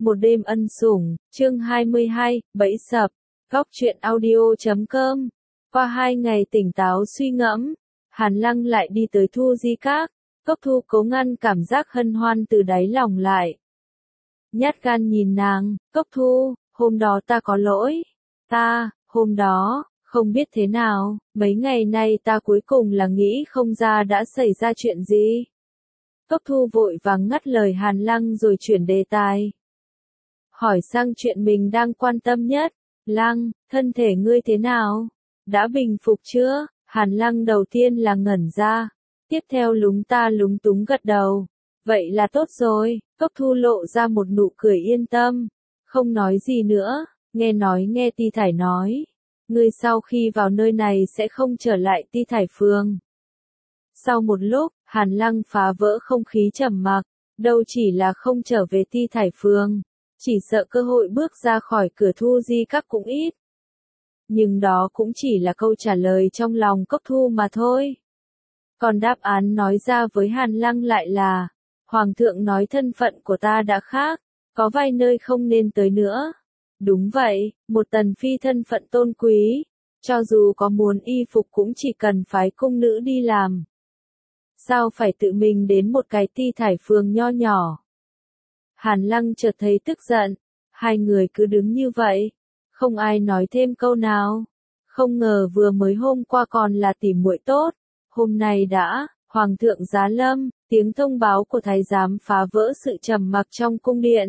Một đêm ân sủng, chương 22, bẫy sập, góc truyện audio.com. Qua 2 ngày tỉnh táo suy ngẫm, Hàn Lăng lại đi tới Thu Di Các. Cốc Thu cố ngăn cảm giác hân hoan từ đáy lòng lại. Nhát gan nhìn nàng, Cốc Thu, hôm đó ta có lỗi. Hôm đó, không biết thế nào, mấy ngày nay ta cuối cùng là nghĩ không ra đã xảy ra chuyện gì. Cốc Thu vội vàng ngắt lời Hàn Lăng rồi chuyển đề tài. Hỏi sang chuyện mình đang quan tâm nhất. Lăng, thân thể ngươi thế nào? Đã bình phục chưa? Hàn Lăng đầu tiên là ngẩn ra. Tiếp theo lúng túng gật đầu. Vậy là tốt rồi. Cốc Thu lộ ra một nụ cười yên tâm. Không nói gì nữa. Nghe Ti Thải nói. Ngươi sau khi vào nơi này sẽ không trở lại Ti Thải Phường. Sau một lúc, Hàn Lăng phá vỡ không khí trầm mặc. Đâu chỉ là không trở về Ti Thải Phường. Chỉ sợ cơ hội bước ra khỏi cửa Thu Di Các cũng ít. Nhưng đó cũng chỉ là câu trả lời trong lòng Cốc Thu mà thôi. Còn đáp án nói ra với Hàn Lăng lại là, Hoàng thượng nói thân phận của ta đã khác, có vài nơi không nên tới nữa. Đúng vậy, một tần phi thân phận tôn quý, cho dù có muốn y phục cũng chỉ cần phái cung nữ đi làm. Sao phải tự mình đến một cái Ti Thải Phường nho nhỏ? Hàn Lăng chợt thấy tức giận, hai người cứ đứng như vậy, không ai nói thêm câu nào. Không ngờ vừa mới hôm qua còn là tỉ muội tốt, hôm nay đã, Hoàng thượng giá lâm, tiếng thông báo của thái giám phá vỡ sự trầm mặc trong cung điện.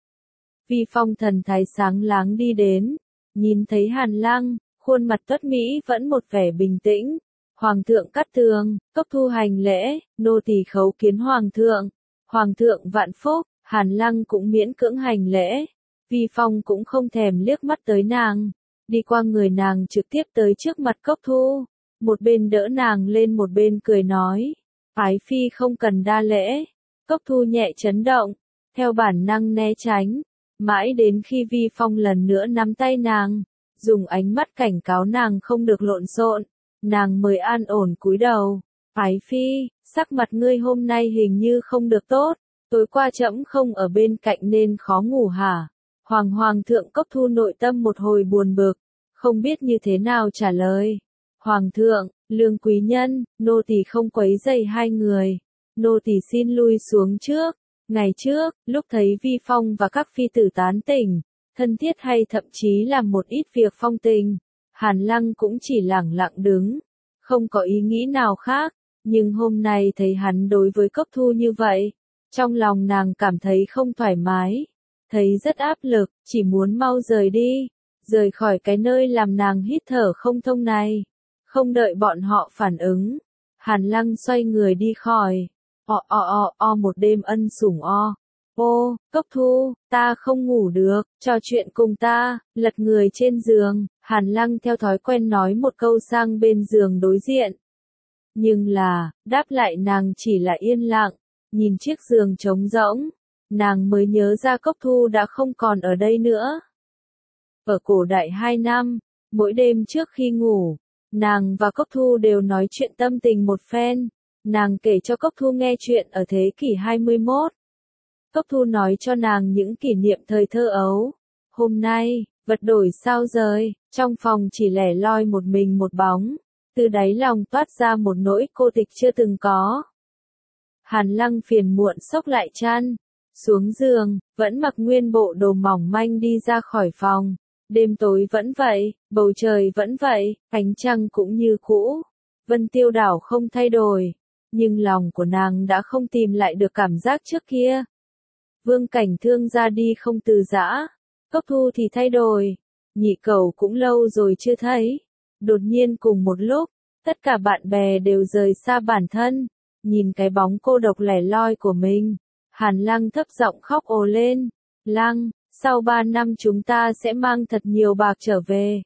Vi Phong thần thái sáng láng đi đến, nhìn thấy Hàn Lăng, khuôn mặt tuất mỹ vẫn một vẻ bình tĩnh. Hoàng thượng cắt tường, Cốc Thu hành lễ, nô tỳ khấu kiến Hoàng thượng vạn phúc. Hàn Lăng cũng miễn cưỡng hành lễ. Vi Phong cũng không thèm liếc mắt tới nàng, đi qua người nàng trực tiếp tới trước mặt Cốc Thu, một bên đỡ nàng lên một bên cười nói, Ái Phi không cần đa lễ. Cốc Thu nhẹ chấn động, theo bản năng né tránh, mãi đến khi Vi Phong lần nữa nắm tay nàng, dùng ánh mắt cảnh cáo nàng không được lộn xộn, nàng mới an ổn cúi đầu. Ái Phi, sắc mặt ngươi hôm nay hình như không được tốt. Tối qua trẫm không ở bên cạnh nên khó ngủ hả? Hoàng thượng. Cốc Thu nội tâm một hồi buồn bực, không biết như thế nào trả lời. Hoàng thượng, lương quý nhân, nô tỳ không quấy rầy hai người, nô tỳ xin lui xuống trước. Ngày trước, lúc thấy Vi Phong và các phi tử tán tỉnh, thân thiết hay thậm chí làm một ít việc phong tình, Hàn Lăng cũng chỉ lẳng lặng đứng, không có ý nghĩ nào khác. Nhưng hôm nay thấy hắn đối với Cốc Thu như vậy, trong lòng nàng cảm thấy không thoải mái, thấy rất áp lực, chỉ muốn mau rời đi, rời khỏi cái nơi làm nàng hít thở không thông này. Không đợi bọn họ phản ứng, Hàn Lăng xoay người đi khỏi. Một đêm ân sủng ô, Cốc Thu, ta không ngủ được, trò chuyện cùng ta. Lật người trên giường, Hàn Lăng theo thói quen nói một câu sang bên giường đối diện. Nhưng là, đáp lại nàng chỉ là yên lặng. Nhìn chiếc giường trống rỗng, nàng mới nhớ ra Cốc Thu đã không còn ở đây nữa. Ở cổ đại 2 năm, mỗi đêm trước khi ngủ, nàng và Cốc Thu đều nói chuyện tâm tình một phen. Nàng kể cho Cốc Thu nghe chuyện ở thế kỷ 21. Cốc Thu nói cho nàng những kỷ niệm thời thơ ấu. Hôm nay, vật đổi sao rời, trong phòng chỉ lẻ loi một mình một bóng. Từ đáy lòng toát ra một nỗi cô tịch chưa từng có. Hàn Lăng phiền muộn xốc lại chăn, xuống giường, vẫn mặc nguyên bộ đồ mỏng manh đi ra khỏi phòng. Đêm tối vẫn vậy, bầu trời vẫn vậy, ánh trăng cũng như cũ. Vân Tiêu Đảo không thay đổi, nhưng lòng của nàng đã không tìm lại được cảm giác trước kia. Vương Cảnh Thương ra đi không từ giã, Cốc Thu thì thay đổi, Nhị Cẩu cũng lâu rồi chưa thấy. Đột nhiên cùng một lúc, tất cả bạn bè đều rời xa bản thân. Nhìn cái bóng cô độc lẻ loi của mình, Hàn Lăng thấp giọng khóc ồ lên. Lăng, sau 3 năm chúng ta sẽ mang thật nhiều bạc trở về.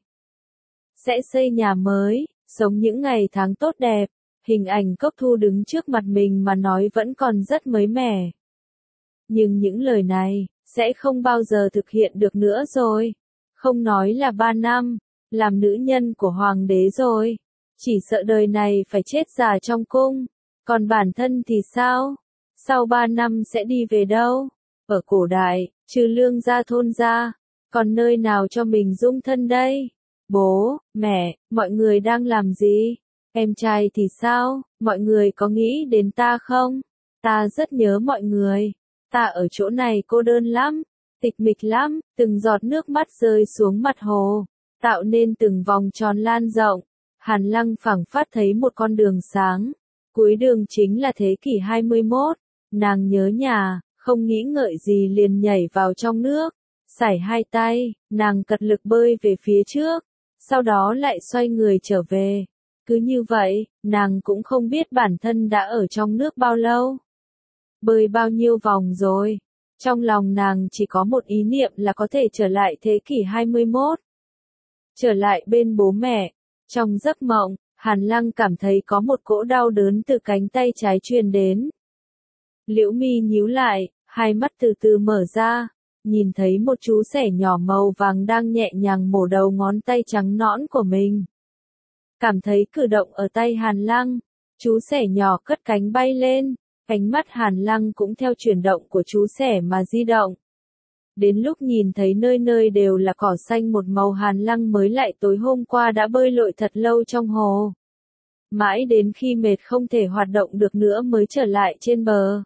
Sẽ xây nhà mới, sống những ngày tháng tốt đẹp. Hình ảnh Cốc Thu đứng trước mặt mình mà nói vẫn còn rất mới mẻ. Nhưng những lời này, sẽ không bao giờ thực hiện được nữa rồi. Không nói là 3 năm, làm nữ nhân của hoàng đế rồi. Chỉ sợ đời này phải chết già trong cung. Còn bản thân thì sao? Sau 3 năm sẽ đi về đâu? Ở cổ đại, trừ Lương gia thôn ra, còn nơi nào cho mình dung thân đây? Bố, mẹ, mọi người đang làm gì? Em trai thì sao, mọi người có nghĩ đến ta không? Ta rất nhớ mọi người. Ta ở chỗ này cô đơn lắm, tịch mịch lắm, từng giọt nước mắt rơi xuống mặt hồ, tạo nên từng vòng tròn lan rộng. Hàn Lăng phảng phất thấy một con đường sáng. Cuối đường chính là thế kỷ 21. Nàng nhớ nhà, không nghĩ ngợi gì liền nhảy vào trong nước. Sải hai tay, nàng cật lực bơi về phía trước, sau đó lại xoay người trở về. Cứ như vậy, nàng cũng không biết bản thân đã ở trong nước bao lâu. Bơi bao nhiêu vòng rồi. Trong lòng nàng chỉ có một ý niệm là có thể trở lại thế kỷ 21. Trở lại bên bố mẹ. Trong giấc mộng, Hàn Lăng cảm thấy có một cỗ đau đớn từ cánh tay trái truyền đến. Liễu mi nhíu lại, hai mắt từ từ mở ra, nhìn thấy một chú sẻ nhỏ màu vàng đang nhẹ nhàng mổ đầu ngón tay trắng nõn của mình. Cảm thấy cử động ở tay Hàn Lăng, chú sẻ nhỏ cất cánh bay lên, ánh mắt Hàn Lăng cũng theo chuyển động của chú sẻ mà di động. Đến lúc nhìn thấy nơi nơi đều là cỏ xanh một màu, Hàn Lăng mới lại tối hôm qua đã bơi lội thật lâu trong hồ. Mãi đến khi mệt không thể hoạt động được nữa mới trở lại trên bờ.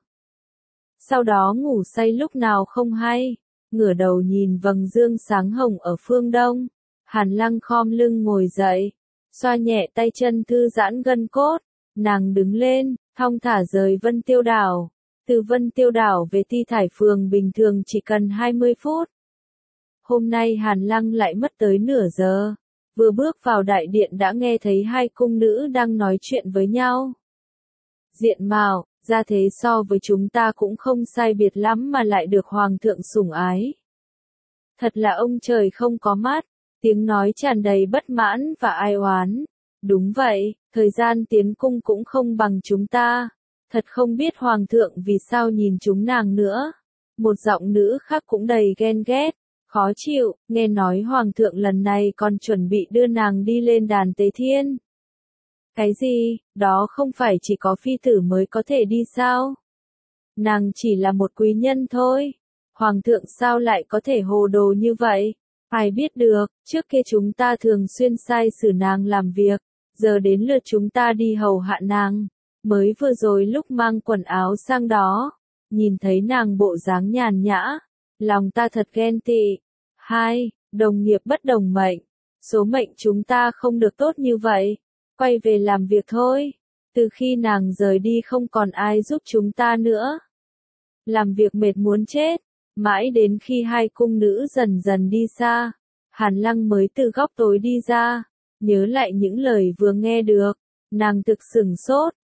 Sau đó ngủ say lúc nào không hay, ngửa đầu nhìn vầng dương sáng hồng ở phương đông. Hàn Lăng khom lưng ngồi dậy, xoa nhẹ tay chân thư giãn gân cốt. Nàng đứng lên, thong thả rời Vân Tiêu Đảo. Từ Vân Tiêu Đảo về Ti Thải Phường bình thường chỉ cần 20 phút. Hôm nay Hàn Lăng lại mất tới nửa giờ. Vừa bước vào đại điện đã nghe thấy hai cung nữ đang nói chuyện với nhau. Diện mạo, ra thế so với chúng ta cũng không sai biệt lắm mà lại được Hoàng thượng sủng ái. Thật là ông trời không có mắt, tiếng nói tràn đầy bất mãn và ai oán. Đúng vậy, thời gian tiến cung cũng không bằng chúng ta. Thật không biết Hoàng thượng vì sao nhìn chúng nàng nữa. Một giọng nữ khác cũng đầy ghen ghét, khó chịu, nghe nói Hoàng thượng lần này còn chuẩn bị đưa nàng đi lên đàn Tế Thiên. Cái gì, đó không phải chỉ có phi tử mới có thể đi sao? Nàng chỉ là một quý nhân thôi. Hoàng thượng sao lại có thể hồ đồ như vậy? Ai biết được, trước kia chúng ta thường xuyên sai xử nàng làm việc, giờ đến lượt chúng ta đi hầu hạ nàng. Mới vừa rồi lúc mang quần áo sang đó, nhìn thấy nàng bộ dáng nhàn nhã, lòng ta thật ghen tị. Hai, đồng nghiệp bất đồng mệnh, số mệnh chúng ta không được tốt như vậy, quay về làm việc thôi. Từ khi nàng rời đi không còn ai giúp chúng ta nữa. Làm việc mệt muốn chết, mãi đến khi hai cung nữ dần dần đi xa, Hàn Lăng mới từ góc tối đi ra, nhớ lại những lời vừa nghe được. Nàng thực sửng sốt,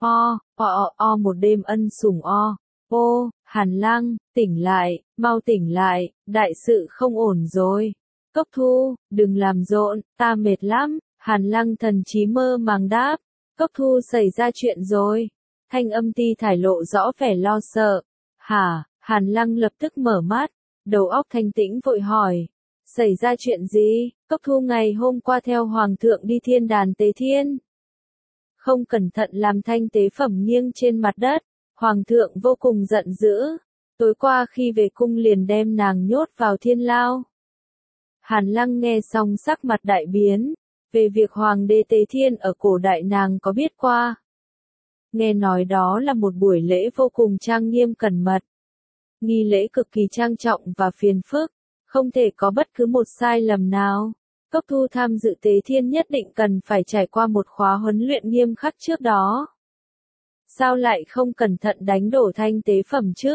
một đêm ân sủng ô, Hàn Lăng, tỉnh lại, mau tỉnh lại, đại sự không ổn rồi. Cốc Thu, đừng làm rộn, ta mệt lắm, Hàn Lăng thần trí mơ màng đáp. Cốc Thu xảy ra chuyện rồi. Thanh âm Ti Thải lộ rõ vẻ lo sợ. Hả, Hàn Lăng lập tức mở mắt, đầu óc thanh tĩnh vội hỏi. Xảy ra chuyện gì? Cốc Thu ngày hôm qua theo Hoàng thượng đi thiên đàn Tế Thiên. Không cẩn thận làm thanh tế phẩm nghiêng trên mặt đất, Hoàng thượng vô cùng giận dữ. Tối qua khi về cung liền đem nàng nhốt vào thiên lao. Hàn Lăng nghe xong sắc mặt đại biến, về việc Hoàng đế Tế Thiên ở cổ đại nàng có biết qua. Nghe nói đó là một buổi lễ vô cùng trang nghiêm cẩn mật. Nghi lễ cực kỳ trang trọng và phiền phức, không thể có bất cứ một sai lầm nào. Cốc Thu tham dự Tế Thiên nhất định cần phải trải qua một khóa huấn luyện nghiêm khắc trước đó. Sao lại không cẩn thận đánh đổ thanh tế phẩm chứ?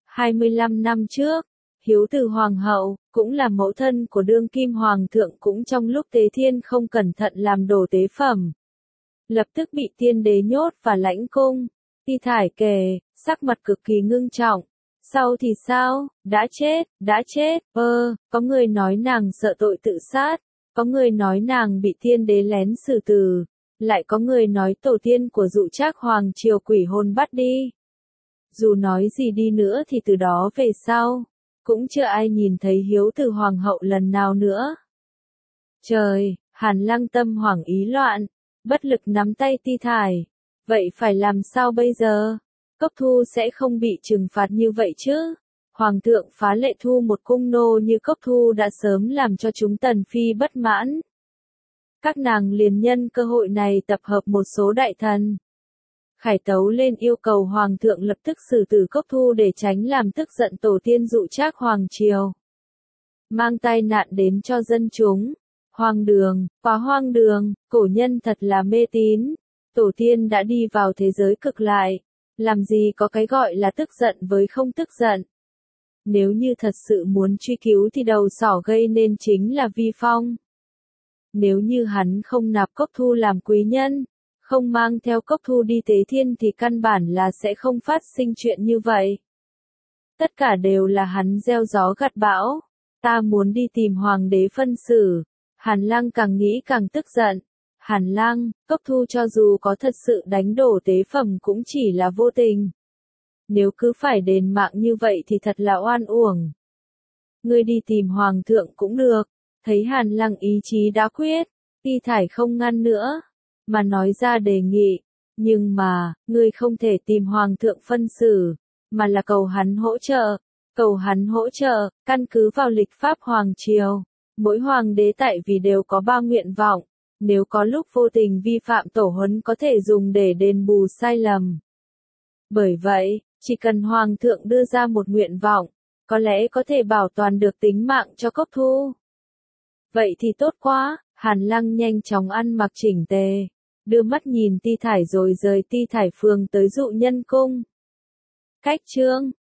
25 năm trước, Hiếu Từ Hoàng hậu, cũng là mẫu thân của đương kim Hoàng thượng cũng trong lúc Tế Thiên không cẩn thận làm đổ tế phẩm. Lập tức bị tiên đế nhốt và lãnh cung. Ti Thải kể, sắc mặt cực kỳ ngưng trọng. Sau thì sao? Đã chết, có người nói nàng sợ tội tự sát, có người nói nàng bị tiên đế lén xử tử, lại có người nói tổ tiên của Dụ Trác Hoàng triều quỷ hồn bắt đi. Dù nói gì đi nữa thì từ đó về sau, cũng chưa ai nhìn thấy Hiếu Từ Hoàng hậu lần nào nữa. Trời, Hàn Lăng tâm hoảng ý loạn, bất lực nắm tay Ti Thải. Vậy phải làm sao bây giờ? Cốc Thu sẽ không bị trừng phạt như vậy chứ? Hoàng thượng phá lệ thu một cung nô như Cốc Thu đã sớm làm cho chúng tần phi bất mãn. Các nàng liền nhân cơ hội này tập hợp một số đại thần. Khải tấu lên yêu cầu Hoàng thượng lập tức xử tử Cốc Thu để tránh làm tức giận tổ tiên dụ trác Hoàng triều. Mang tai nạn đến cho dân chúng. Hoang đường, quá hoang đường, cổ nhân thật là mê tín. Tổ tiên đã đi vào thế giới cực lại. Làm gì có cái gọi là tức giận với không tức giận. Nếu như thật sự muốn truy cứu thì đầu sỏ gây nên chính là Vi Phong. Nếu như hắn không nạp Cốc Thu làm quý nhân, không mang theo Cốc Thu đi tế thiên thì căn bản là sẽ không phát sinh chuyện như vậy. Tất cả đều là hắn gieo gió gặt bão. Ta muốn đi tìm hoàng đế phân xử. Hàn Lăng càng nghĩ càng tức giận. Hàn Lăng, Cốc Thu cho dù có thật sự đánh đổ tế phẩm cũng chỉ là vô tình. Nếu cứ phải đền mạng như vậy thì thật là oan uổng. Ngươi đi tìm hoàng thượng cũng được. Thấy Hàn Lăng ý chí đã quyết, Ti Thải không ngăn nữa, mà nói ra đề nghị. Nhưng mà, ngươi không thể tìm hoàng thượng phân xử, mà là cầu hắn hỗ trợ. Cầu hắn hỗ trợ, căn cứ vào lịch pháp hoàng triều. Mỗi hoàng đế tại vì đều có 3 nguyện vọng. Nếu có lúc vô tình vi phạm tổ huấn có thể dùng để đền bù sai lầm. Bởi vậy, chỉ cần hoàng thượng đưa ra một nguyện vọng, có lẽ có thể bảo toàn được tính mạng cho Cốc Thu. Vậy thì tốt quá, Hàn Lăng nhanh chóng ăn mặc chỉnh tề, đưa mắt nhìn Ti Thải rồi rời Ti Thải phường tới Dụ Nhân Cung. Cách chương